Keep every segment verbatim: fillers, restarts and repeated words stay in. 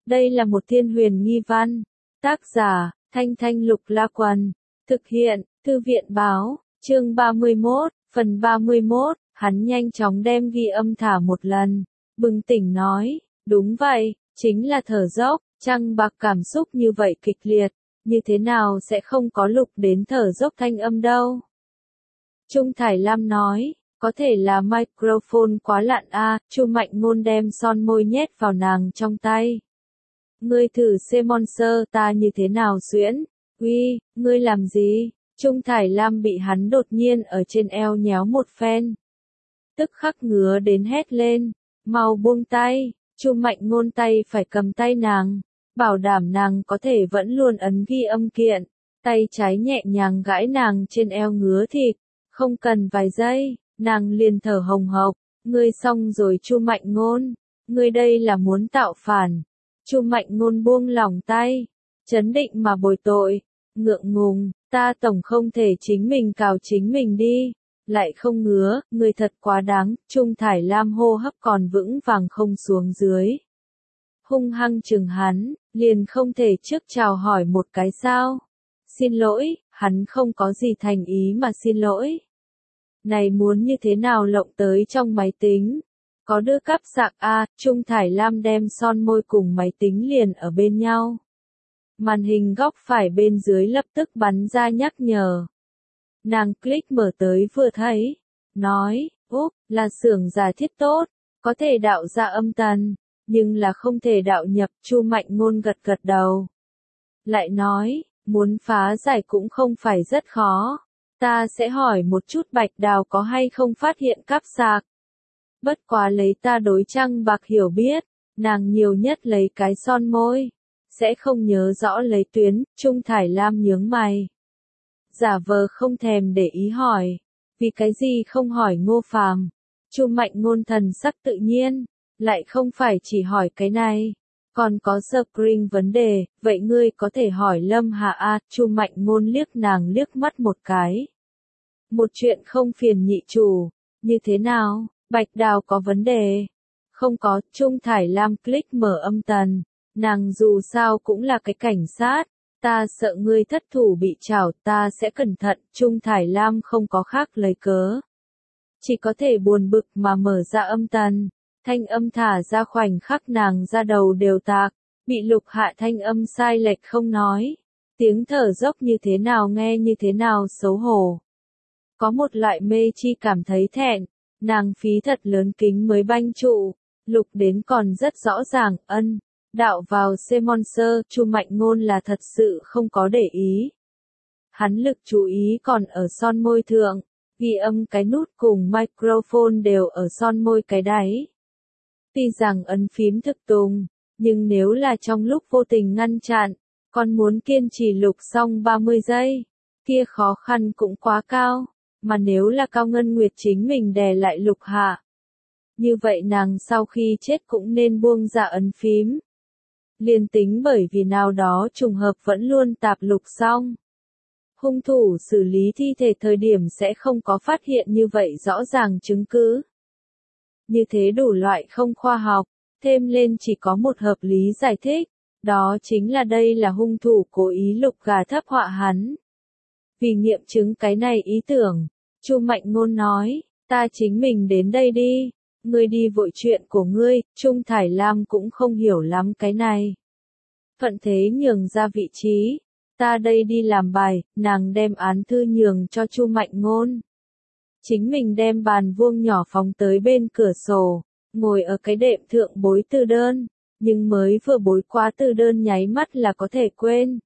Đây là một thiên huyền nghi văn. Tác giả, Thanh Thanh Lục La Quần. Thực hiện, Thư viện Báo. Chương ba mươi mốt, phần ba mươi mốt, hắn nhanh chóng đem ghi âm thả một lần. Bừng tỉnh nói, đúng vậy, chính là thở dốc, Trăng Bạc cảm xúc như vậy kịch liệt, như thế nào sẽ không có Lục đến thở dốc thanh âm đâu. Trung Thải Lam nói, có thể là microphone quá lạn a. Chu Mạnh Ngôn đem son môi nhét vào nàng trong tay. Ngươi thử sponsor ta như thế nào xuyễn? Uy, ngươi làm gì? Trung Thải Lam bị hắn đột nhiên ở trên eo nhéo một phen. Tức khắc ngứa đến hét lên, mau buông tay. Chu Mạnh Ngôn tay phải cầm tay nàng, bảo đảm nàng có thể vẫn luôn ấn ghi âm kiện. Tay trái nhẹ nhàng gãi nàng trên eo ngứa thịt, không cần vài giây, nàng liền thở hồng hộc. Ngươi xong rồi Chu Mạnh Ngôn, ngươi đây là muốn tạo phản. Chu Mạnh Ngôn buông lỏng tay, trấn định mà bồi tội, ngượng ngùng, ta tổng không thể chính mình cào chính mình đi, lại không ngứa, ngươi thật quá đáng. Trung Thải Lam hô hấp còn vững vàng không xuống dưới. Hung hăng chừng hắn, liền không thể trước chào hỏi một cái sao? Xin lỗi, hắn không có gì thành ý mà xin lỗi. Này muốn như thế nào lộng tới trong máy tính? Có đưa cáp sạc a. Trung Thải Lam đem son môi cùng máy tính liền ở bên nhau. Màn hình góc phải bên dưới lập tức bắn ra nhắc nhở. Nàng click mở tới vừa thấy, nói, úp, là xưởng giả thiết tốt, có thể đạo ra âm tần, nhưng là không thể đạo nhập. Chu Mạnh Ngôn gật gật đầu. Lại nói, muốn phá giải cũng không phải rất khó. Ta sẽ hỏi một chút Bạch Đào có hay không phát hiện cáp sạc. Bất quá lấy ta đối Trăng Bạc hiểu biết, nàng nhiều nhất lấy cái son môi, sẽ không nhớ rõ lấy tuyến. Trung Thải Lam nhướng mày, giả vờ không thèm để ý hỏi, vì cái gì không hỏi Ngô Phàm? Chu Mạnh Ngôn thần sắc tự nhiên, lại không phải chỉ hỏi cái này, còn có screen vấn đề, vậy ngươi có thể hỏi Lâm Hạ a. Chu Mạnh Ngôn liếc nàng liếc mắt một cái. Một chuyện không phiền nhị chủ, như thế nào? Bạch Đào có vấn đề? Không có. Trung Thải Lam click mở âm tần, nàng dù sao cũng là cái cảnh sát, ta sợ ngươi thất thủ bị trảo, ta sẽ cẩn thận. Trung Thải Lam không có khác lấy cớ, chỉ có thể buồn bực mà mở ra âm tần. Thanh âm thả ra khoảnh khắc nàng ra đầu đều tạc, bị Lục hạ thanh âm sai lệch không nói, tiếng thở dốc như thế nào nghe như thế nào xấu hổ. Có một loại mê chi cảm thấy thẹn, nàng phí thật lớn kính mới banh trụ. Lục đến còn rất rõ ràng, ân, đạo vào sponsor. Chu Mạnh Ngôn là thật sự không có để ý. Hắn lực chú ý còn ở son môi thượng, ghi âm cái nút cùng microphone đều ở son môi cái đáy. Tuy rằng ấn phím thực tùng, nhưng nếu là trong lúc vô tình ngăn chặn, còn muốn kiên trì lục xong ba mươi giây, kia khó khăn cũng quá cao. Mà nếu là Cao Ngân Nguyệt chính mình đè lại Lục hạ, như vậy nàng sau khi chết cũng nên buông ra ấn phím. Liên tính bởi vì nào đó trùng hợp vẫn luôn tạp Lục xong, hung thủ xử lý thi thể thời điểm sẽ không có phát hiện như vậy rõ ràng chứng cứ. Như thế đủ loại không khoa học, thêm lên chỉ có một hợp lý giải thích, đó chính là đây là hung thủ cố ý Lục gà thấp họa hắn. Vì nghiệm chứng cái này ý tưởng, Chu Mạnh Ngôn nói, ta chính mình đến đây đi, ngươi đi vội chuyện của ngươi. Trung Thải Lam cũng không hiểu lắm cái này. Thuận thế nhường ra vị trí, ta đây đi làm bài. Nàng đem án thư nhường cho Chu Mạnh Ngôn. Chính mình đem bàn vuông nhỏ phóng tới bên cửa sổ, ngồi ở cái đệm thượng bối từ đơn, nhưng mới vừa bối quá từ đơn nháy mắt là có thể quên.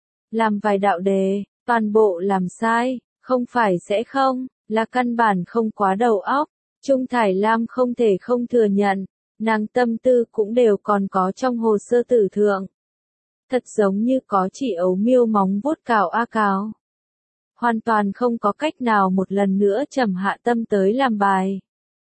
Làm vài đạo đề, toàn bộ làm sai, không phải sẽ không, là căn bản không quá đầu óc. Trung Thải Lam không thể không thừa nhận, nàng tâm tư cũng đều còn có trong hồ sơ tử thượng. Thật giống như có chỉ ấu miêu móng vuốt cào a cào. Hoàn toàn không có cách nào một lần nữa trầm hạ tâm tới làm bài.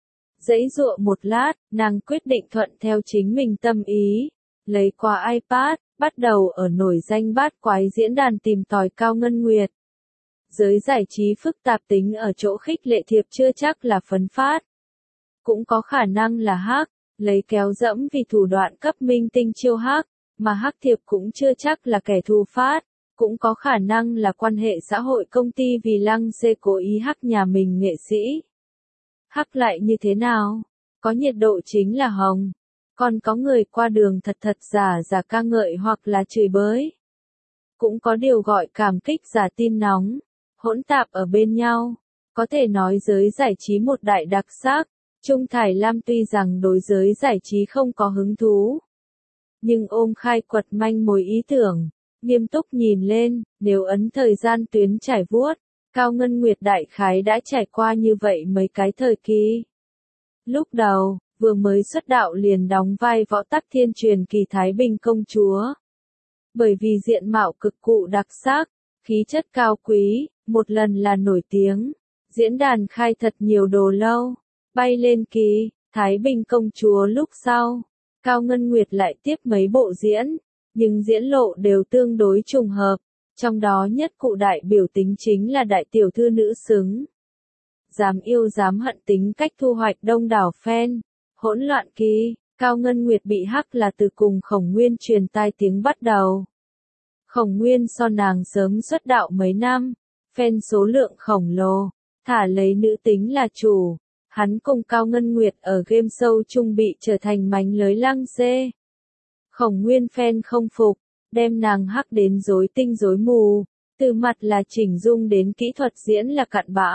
Dãy dụa một lát, nàng quyết định thuận theo chính mình tâm ý, lấy qua iPad, bắt đầu ở nổi danh bát quái diễn đàn tìm tòi Cao Ngân Nguyệt. Giới giải trí phức tạp tính ở chỗ khích lệ thiệp chưa chắc là phấn phát. Cũng có khả năng là hack, lấy kéo dẫm vì thủ đoạn cấp minh tinh chiêu hack, mà Hắc Thiệp cũng chưa chắc là kẻ thù phát, cũng có khả năng là quan hệ xã hội công ty vì Lăng Xê cố ý hắc nhà mình nghệ sĩ. Hắc lại như thế nào? Có nhiệt độ chính là hồng. Còn có người qua đường thật thật giả giả ca ngợi hoặc là chửi bới. Cũng có điều gọi cảm kích giả tin nóng, hỗn tạp ở bên nhau. Có thể nói giới giải trí một đại đặc sắc. Trung Thải Lam tuy rằng đối giới giải trí không có hứng thú, nhưng ôm khai quật manh mối ý tưởng, nghiêm túc nhìn lên, nếu ấn thời gian tuyến trải vuốt, Cao Ngân Nguyệt đại khái đã trải qua như vậy mấy cái thời kỳ. Lúc đầu, vừa mới xuất đạo liền đóng vai Võ Tắc Thiên truyền kỳ Thái Bình công chúa. Bởi vì diện mạo cực cụ đặc sắc, khí chất cao quý, một lần là nổi tiếng, diễn đàn khai thật nhiều đồ lâu, bay lên kỳ, Thái Bình công chúa lúc sau. Cao Ngân Nguyệt lại tiếp mấy bộ diễn, nhưng diễn lộ đều tương đối trùng hợp, trong đó nhất cụ đại biểu tính chính là đại tiểu thư nữ xứng. Dám yêu dám hận tính cách thu hoạch đông đảo fan, hỗn loạn kỳ, Cao Ngân Nguyệt bị hắc là từ cùng Khổng Nguyên truyền tai tiếng bắt đầu. Khổng Nguyên so nàng sớm xuất đạo mấy năm, fan số lượng khổng lồ, thả lấy nữ tính là chủ. Hắn cùng Cao Ngân Nguyệt ở game show chung bị trở thành mánh lưới Lăng Xê. Khổng Nguyên fan không phục, đem nàng hắc đến rối tinh rối mù, từ mặt là chỉnh dung đến kỹ thuật diễn là cặn bã.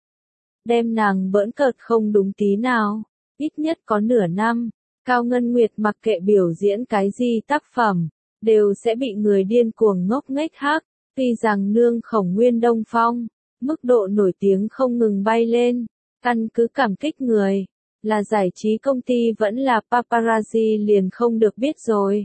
Đem nàng bỡn cợt không đúng tí nào, ít nhất có nửa năm, Cao Ngân Nguyệt mặc kệ biểu diễn cái gì tác phẩm, đều sẽ bị người điên cuồng ngốc nghếch hắc, tuy rằng nương Khổng Nguyên Đông Phong, mức độ nổi tiếng không ngừng bay lên. Căn cứ cảm kích người, là giải trí công ty vẫn là paparazzi liền không được biết rồi.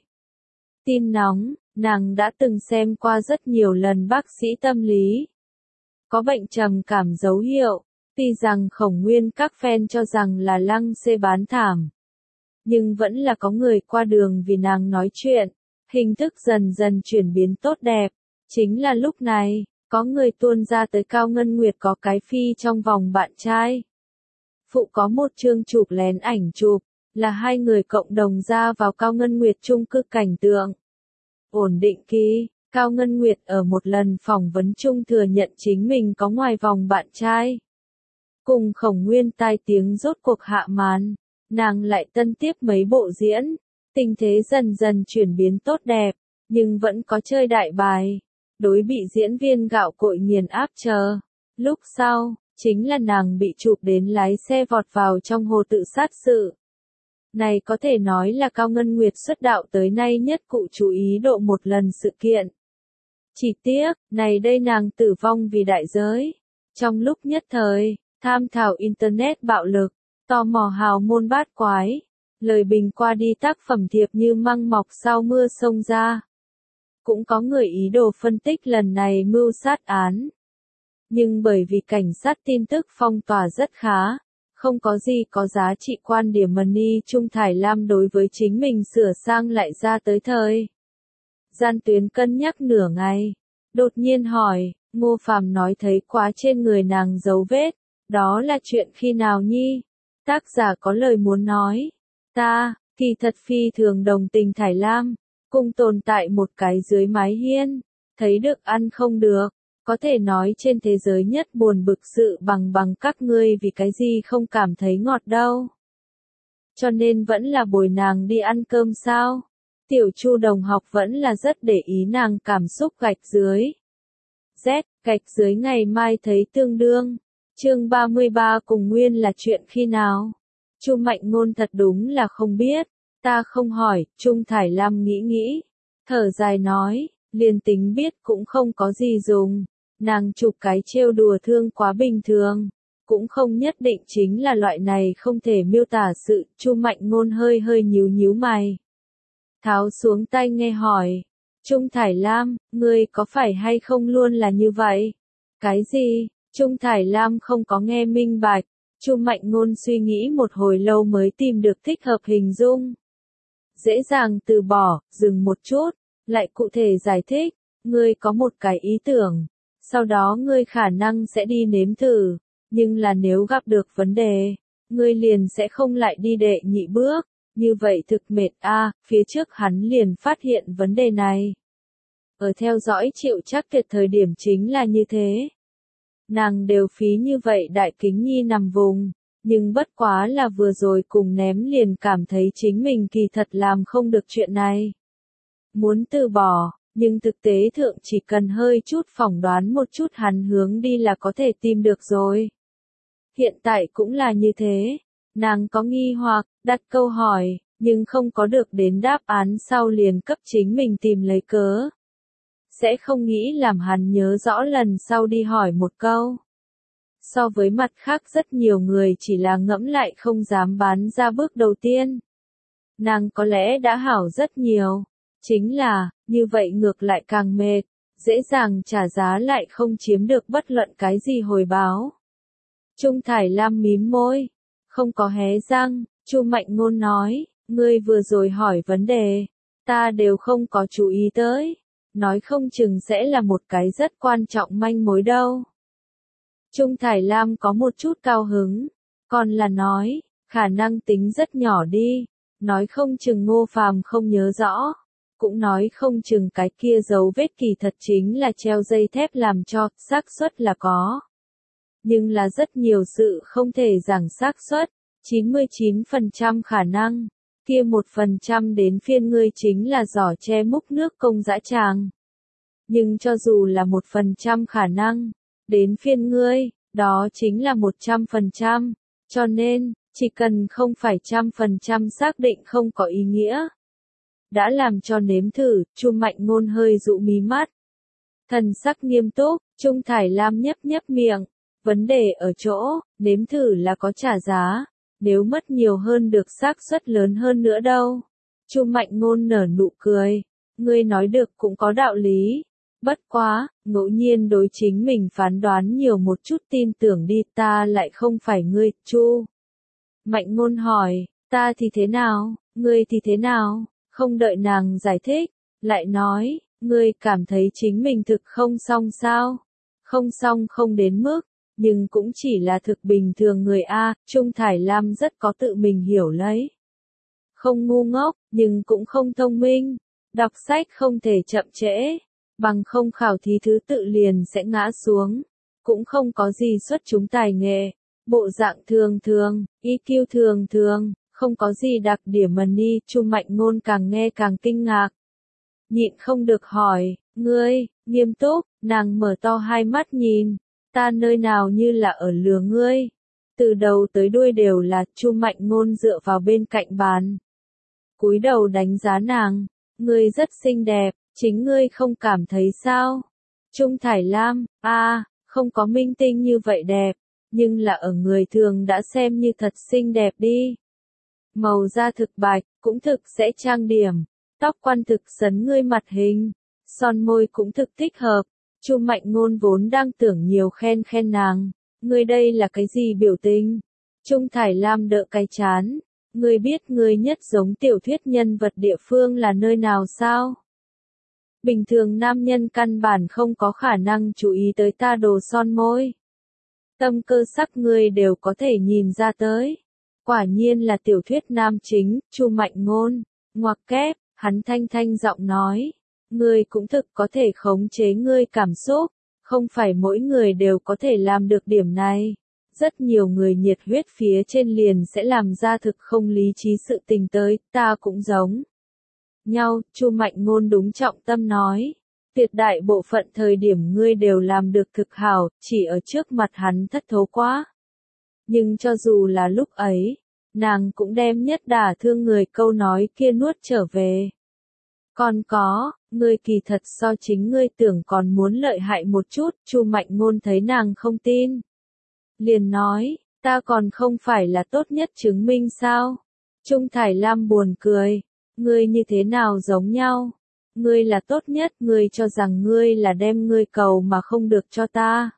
Tin nóng, nàng đã từng xem qua rất nhiều lần bác sĩ tâm lý. Có bệnh trầm cảm dấu hiệu, tuy rằng Khổng Nguyên các fan cho rằng là Lăng Xê bán thảm. Nhưng vẫn là có người qua đường vì nàng nói chuyện, hình thức dần dần chuyển biến tốt đẹp. Chính là lúc này, có người tuôn ra tới Cao Ngân Nguyệt có cái phi trong vòng bạn trai. Phụ có một chương chụp lén ảnh chụp, là hai người cộng đồng ra vào Cao Ngân Nguyệt chung cư cảnh tượng. Ổn định kỳ, Cao Ngân Nguyệt ở một lần phỏng vấn chung thừa nhận chính mình có ngoài vòng bạn trai. Cùng Khổng Nguyên tai tiếng rốt cuộc hạ màn, nàng lại tân tiếp mấy bộ diễn, tình thế dần dần chuyển biến tốt đẹp, nhưng vẫn có chơi đại bài, đối bị diễn viên gạo cội nghiền áp chờ. Lúc sau, chính là nàng bị chụp đến lái xe vọt vào trong hồ tự sát sự. Này có thể nói là Cao Ngân Nguyệt xuất đạo tới nay nhất cụ chú ý độ một lần sự kiện. Chỉ tiếc, này đây nàng tử vong vì đại giới. Trong lúc nhất thời, tham thảo Internet bạo lực, tò mò hào môn bát quái, lời bình qua đi tác phẩm thiệp như măng mọc sau mưa sông ra. Cũng có người ý đồ phân tích lần này mưu sát án. Nhưng bởi vì cảnh sát tin tức phong tỏa rất khá, không có gì có giá trị quan điểm money Trung Thải Lam đối với chính mình sửa sang lại ra tới thời. Gian Tuyến cân nhắc nửa ngày, đột nhiên hỏi, Ngô Phàm nói thấy quá trên người nàng dấu vết, đó là chuyện khi nào nhi? Tác giả có lời muốn nói, ta, kỳ thật phi thường đồng tình Thải Lam, cùng tồn tại một cái dưới mái hiên, thấy được ăn không được. Có thể nói trên thế giới nhất buồn bực sự bằng bằng các ngươi vì cái gì không cảm thấy ngọt đâu. Cho nên vẫn là bồi nàng đi ăn cơm sao. Tiểu Chu đồng học vẫn là rất để ý nàng cảm xúc gạch dưới. Z, gạch dưới ngày mai thấy tương đương. Chương ba mươi ba cùng Nguyên là chuyện khi nào? Chu Mạnh Ngôn thật đúng là không biết. Ta không hỏi, Trung Thải Lam nghĩ nghĩ. Thở dài nói, liền tính biết cũng không có gì dùng. Nàng chụp cái trêu đùa thương quá bình thường, cũng không nhất định chính là loại này không thể miêu tả sự. Chu Mạnh Ngôn hơi hơi nhíu nhíu mày, tháo xuống tai nghe hỏi, Trung Thải Lam, ngươi có phải hay không luôn là như vậy? Cái gì? Trung Thải Lam không có nghe minh bạch. Chu Mạnh Ngôn suy nghĩ một hồi lâu mới tìm được thích hợp hình dung. Dễ dàng từ bỏ, dừng một chút, lại cụ thể giải thích, ngươi có một cái ý tưởng. Sau đó ngươi khả năng sẽ đi nếm thử, nhưng là nếu gặp được vấn đề, ngươi liền sẽ không lại đi đệ nhị bước, như vậy thực mệt a, phía trước hắn liền phát hiện vấn đề này. Ở theo dõi Triệu Trác Kiệt thời điểm chính là như thế. Nàng đều phí như vậy đại kính nhi nằm vùng, nhưng bất quá là vừa rồi cùng ném liền cảm thấy chính mình kỳ thật làm không được chuyện này. Muốn từ bỏ, nhưng thực tế thượng chỉ cần hơi chút phỏng đoán một chút hắn hướng đi là có thể tìm được rồi. Hiện tại cũng là như thế, nàng có nghi hoặc, đặt câu hỏi, nhưng không có được đến đáp án sau liền cấp chính mình tìm lấy cớ. Sẽ không nghĩ làm hắn nhớ rõ lần sau đi hỏi một câu. So với mặt khác rất nhiều người chỉ là ngẫm lại không dám bán ra bước đầu tiên. Nàng có lẽ đã hảo rất nhiều. Chính là, như vậy ngược lại càng mệt, dễ dàng trả giá lại không chiếm được bất luận cái gì hồi báo. Trung Thải Lam mím môi, không có hé răng, Chu Mạnh Ngôn nói, ngươi vừa rồi hỏi vấn đề, ta đều không có chú ý tới, nói không chừng sẽ là một cái rất quan trọng manh mối đâu. Trung Thải Lam có một chút cao hứng, còn là nói, khả năng tính rất nhỏ đi, nói không chừng Ngô Phàm không nhớ rõ. Cũng nói không chừng cái kia dấu vết kỳ thật chính là treo dây thép làm cho, xác suất là có. Nhưng là rất nhiều sự không thể giảng xác suất, chín mươi chín phần trăm khả năng, kia một phần trăm đến phiên ngươi chính là giỏ che múc nước công dã tràng. Nhưng cho dù là một phần trăm khả năng, đến phiên ngươi, đó chính là một trăm phần trăm, cho nên, chỉ cần không phải trăm phần trăm xác định không có ý nghĩa. Đã làm cho nếm thử, Chu Mạnh Ngôn hơi dụ mí mắt. Thần sắc nghiêm túc, Trung Thải Lam nhấp nhấp miệng. Vấn đề ở chỗ, nếm thử là có trả giá, nếu mất nhiều hơn được xác suất lớn hơn nữa đâu. Chu Mạnh Ngôn nở nụ cười, ngươi nói được cũng có đạo lý. Bất quá, ngẫu nhiên đối chính mình phán đoán nhiều một chút tin tưởng đi, ta lại không phải ngươi, Chu. Mạnh Ngôn hỏi, ta thì thế nào, ngươi thì thế nào? Không đợi nàng giải thích, lại nói, ngươi cảm thấy chính mình thực không xong sao? Không xong không đến mức, nhưng cũng chỉ là thực bình thường người A, Trung Thải Lam rất có tự mình hiểu lấy. Không ngu ngốc, nhưng cũng không thông minh, đọc sách không thể chậm trễ, bằng không khảo thí thứ tự liền sẽ ngã xuống, cũng không có gì xuất chúng tài nghệ, bộ dạng thường thường, i kiu thường thường. Không có gì đặc điểm mà ni, Chu Mạnh Ngôn càng nghe càng kinh ngạc. Nhịn không được hỏi, ngươi, nghiêm túc, nàng mở to hai mắt nhìn, ta nơi nào như là ở lừa ngươi. Từ đầu tới đuôi đều là Chu Mạnh Ngôn dựa vào bên cạnh bàn. Cúi đầu đánh giá nàng, ngươi rất xinh đẹp, chính ngươi không cảm thấy sao? Trung Thải Lam, a, à, không có minh tinh như vậy đẹp, nhưng là ở người thường đã xem như thật xinh đẹp đi. Màu da thực bạch, cũng thực sẽ trang điểm, tóc quăn thực sấn ngươi mặt hình, son môi cũng thực thích hợp. Chu Mạnh Ngôn vốn đang tưởng nhiều khen khen nàng, ngươi đây là cái gì biểu tình? Trung Thải Lam đỡ cái chán, ngươi biết ngươi nhất giống tiểu thuyết nhân vật địa phương là nơi nào sao? Bình thường nam nhân căn bản không có khả năng chú ý tới ta đồ son môi. Tâm cơ sắc ngươi đều có thể nhìn ra tới. Quả nhiên là tiểu thuyết nam chính, Chu Mạnh Ngôn, ngoặc kép, hắn thanh thanh giọng nói, ngươi cũng thực có thể khống chế ngươi cảm xúc, không phải mỗi người đều có thể làm được điểm này. Rất nhiều người nhiệt huyết phía trên liền sẽ làm ra thực không lý trí sự tình tới, ta cũng giống nhau, Chu Mạnh Ngôn đúng trọng tâm nói, tuyệt đại bộ phận thời điểm ngươi đều làm được thực hảo, chỉ ở trước mặt hắn thất thố quá. Nhưng cho dù là lúc ấy, nàng cũng đem nhất đả thương người câu nói kia nuốt trở về. Còn có, ngươi kỳ thật so chính ngươi tưởng còn muốn lợi hại một chút, Chu Mạnh Ngôn thấy nàng không tin. Liền nói, ta còn không phải là tốt nhất chứng minh sao? Trung Thải Lam buồn cười, ngươi như thế nào giống nhau? Ngươi là tốt nhất, ngươi cho rằng ngươi là đem ngươi cầu mà không được cho ta.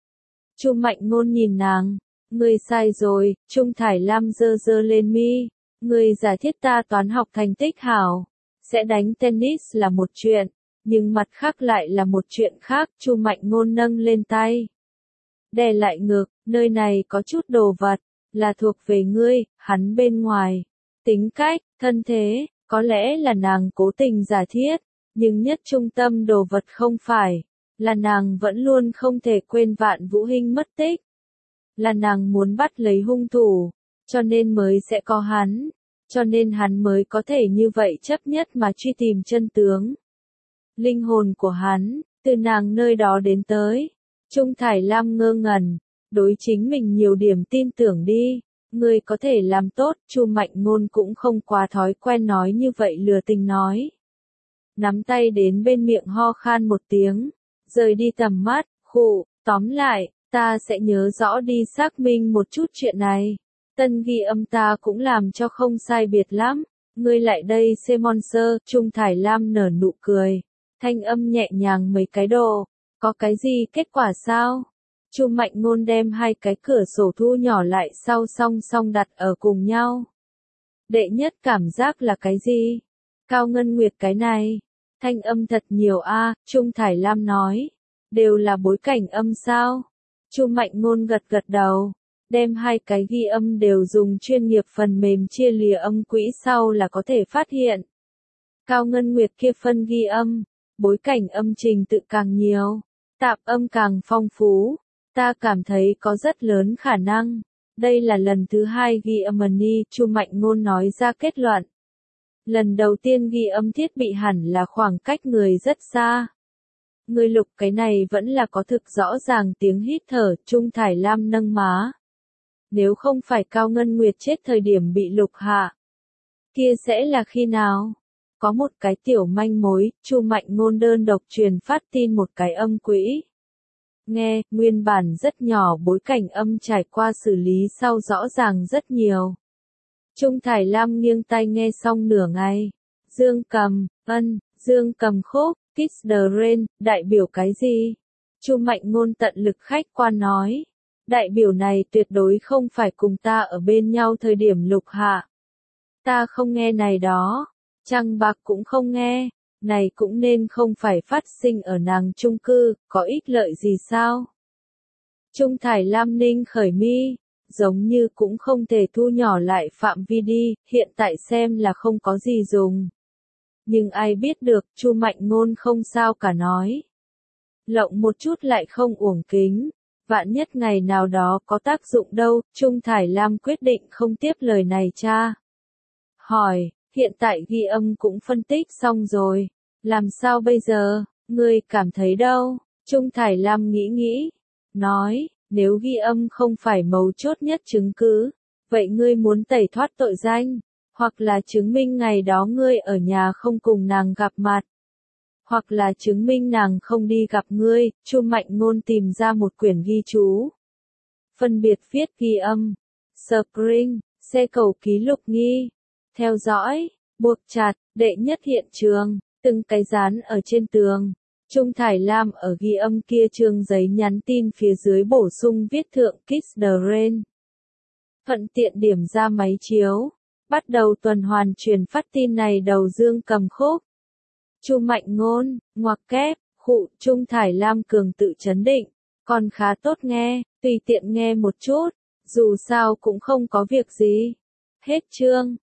Chu Mạnh Ngôn nhìn nàng. Ngươi sai rồi, Trung Thải Lam giơ giơ lên mi, ngươi giả thiết ta toán học thành tích hảo, sẽ đánh tennis là một chuyện, nhưng mặt khác lại là một chuyện khác, Chu Mạnh Ngôn nâng lên tay. Đè lại ngực, nơi này có chút đồ vật, là thuộc về ngươi, hắn bên ngoài. tính cách, thân thế, có lẽ là nàng cố tình giả thiết, nhưng nhất trung tâm đồ vật không phải, là nàng vẫn luôn không thể quên Vạn Vũ Hinh mất tích. Là nàng muốn bắt lấy hung thủ, cho nên mới sẽ có hắn, cho nên hắn mới có thể như vậy chấp nhất mà truy tìm chân tướng. Linh hồn của hắn, từ nàng nơi đó đến tới. Trung Thải Lam ngơ ngẩn, đối chính mình nhiều điểm tin tưởng đi, ngươi có thể làm tốt, Chu Mạnh Ngôn cũng không quá thói quen nói như vậy lừa tình nói. Nắm tay đến bên miệng ho khan một tiếng, rời đi tầm mắt, khụ, tóm lại, ta sẽ nhớ rõ đi xác minh một chút chuyện này. Tân ghi âm ta cũng làm cho không sai biệt lắm, ngươi lại đây xem Monster, Trung Thải Lam nở nụ cười, thanh âm nhẹ nhàng mấy cái độ, có cái gì kết quả sao? Chu Mạnh Ngôn đem hai cái cửa sổ thu nhỏ lại sau song song đặt ở cùng nhau. Đệ nhất cảm giác là cái gì? Cao Ngân Nguyệt cái này, thanh âm thật nhiều a, Trung Thải Lam nói, đều là bối cảnh âm sao? Chu Mạnh Ngôn gật gật đầu, đem hai cái ghi âm đều dùng chuyên nghiệp phần mềm chia lìa âm quỹ sau là có thể phát hiện. Cao Ngân Nguyệt kia phân ghi âm, bối cảnh âm trình tự càng nhiều, tạp âm càng phong phú, ta cảm thấy có rất lớn khả năng. Đây là lần thứ hai ghi âm ni, Chu Mạnh Ngôn nói ra kết luận. Lần đầu tiên ghi âm thiết bị hẳn là khoảng cách người rất xa. Người lục cái này vẫn là có thực rõ ràng tiếng hít thở, Trung Thải Lam nâng má. Nếu không phải Cao Ngân Nguyệt chết thời điểm bị lục hạ, kia sẽ là khi nào? Có một cái tiểu manh mối, Chu Mạnh Ngôn đơn độc truyền phát tin một cái âm quỹ. Nghe, nguyên bản rất nhỏ bối cảnh âm trải qua xử lý sau rõ ràng rất nhiều. Trung Thải Lam nghiêng tai nghe xong nửa ngày. Dương cầm, ân, dương cầm khúc, Kiss the Rain, đại biểu cái gì? Chu Mạnh Ngôn tận lực khách quan nói. Đại biểu này tuyệt đối không phải cùng ta ở bên nhau thời điểm lục hạ. Ta không nghe này đó. Trăng bạc cũng không nghe. Này cũng nên không phải phát sinh ở nàng chung cư, có ích lợi gì sao? Trung Thải Lam ninh khởi mi, giống như cũng không thể thu nhỏ lại phạm vi đi, hiện tại xem là không có gì dùng. Nhưng ai biết được, Chu Mạnh Ngôn không sao cả nói. Lộng một chút lại không uổng kính, vạn nhất ngày nào đó có tác dụng đâu, Trung Thải Lam quyết định không tiếp lời này cha. Hỏi, hiện tại ghi âm cũng phân tích xong rồi, làm sao bây giờ, ngươi cảm thấy đâu? Trung Thải Lam nghĩ nghĩ, nói, nếu ghi âm không phải mấu chốt nhất chứng cứ, vậy ngươi muốn tẩy thoát tội danh, hoặc là chứng minh ngày đó ngươi ở nhà không cùng nàng gặp mặt, hoặc là chứng minh nàng không đi gặp ngươi. Chu Mạnh Ngôn tìm ra một quyển ghi chú, phân biệt viết ghi âm, Spring, xe cầu ký lục nghi, theo dõi, buộc chặt, đệ nhất hiện trường, từng cái dán ở trên tường. Trung Thải Lam ở ghi âm kia trương giấy nhắn tin phía dưới bổ sung viết thượng Kiss the Rain. Thuận tiện điểm ra máy chiếu, bắt đầu tuần hoàn truyền phát tin này đầu dương cầm khúc. Chu Mạnh Ngôn, ngoặc kép, khụ, Trung Thải Lam cường tự chấn định, còn khá tốt nghe, tùy tiện nghe một chút, dù sao cũng không có việc gì. Hết chương.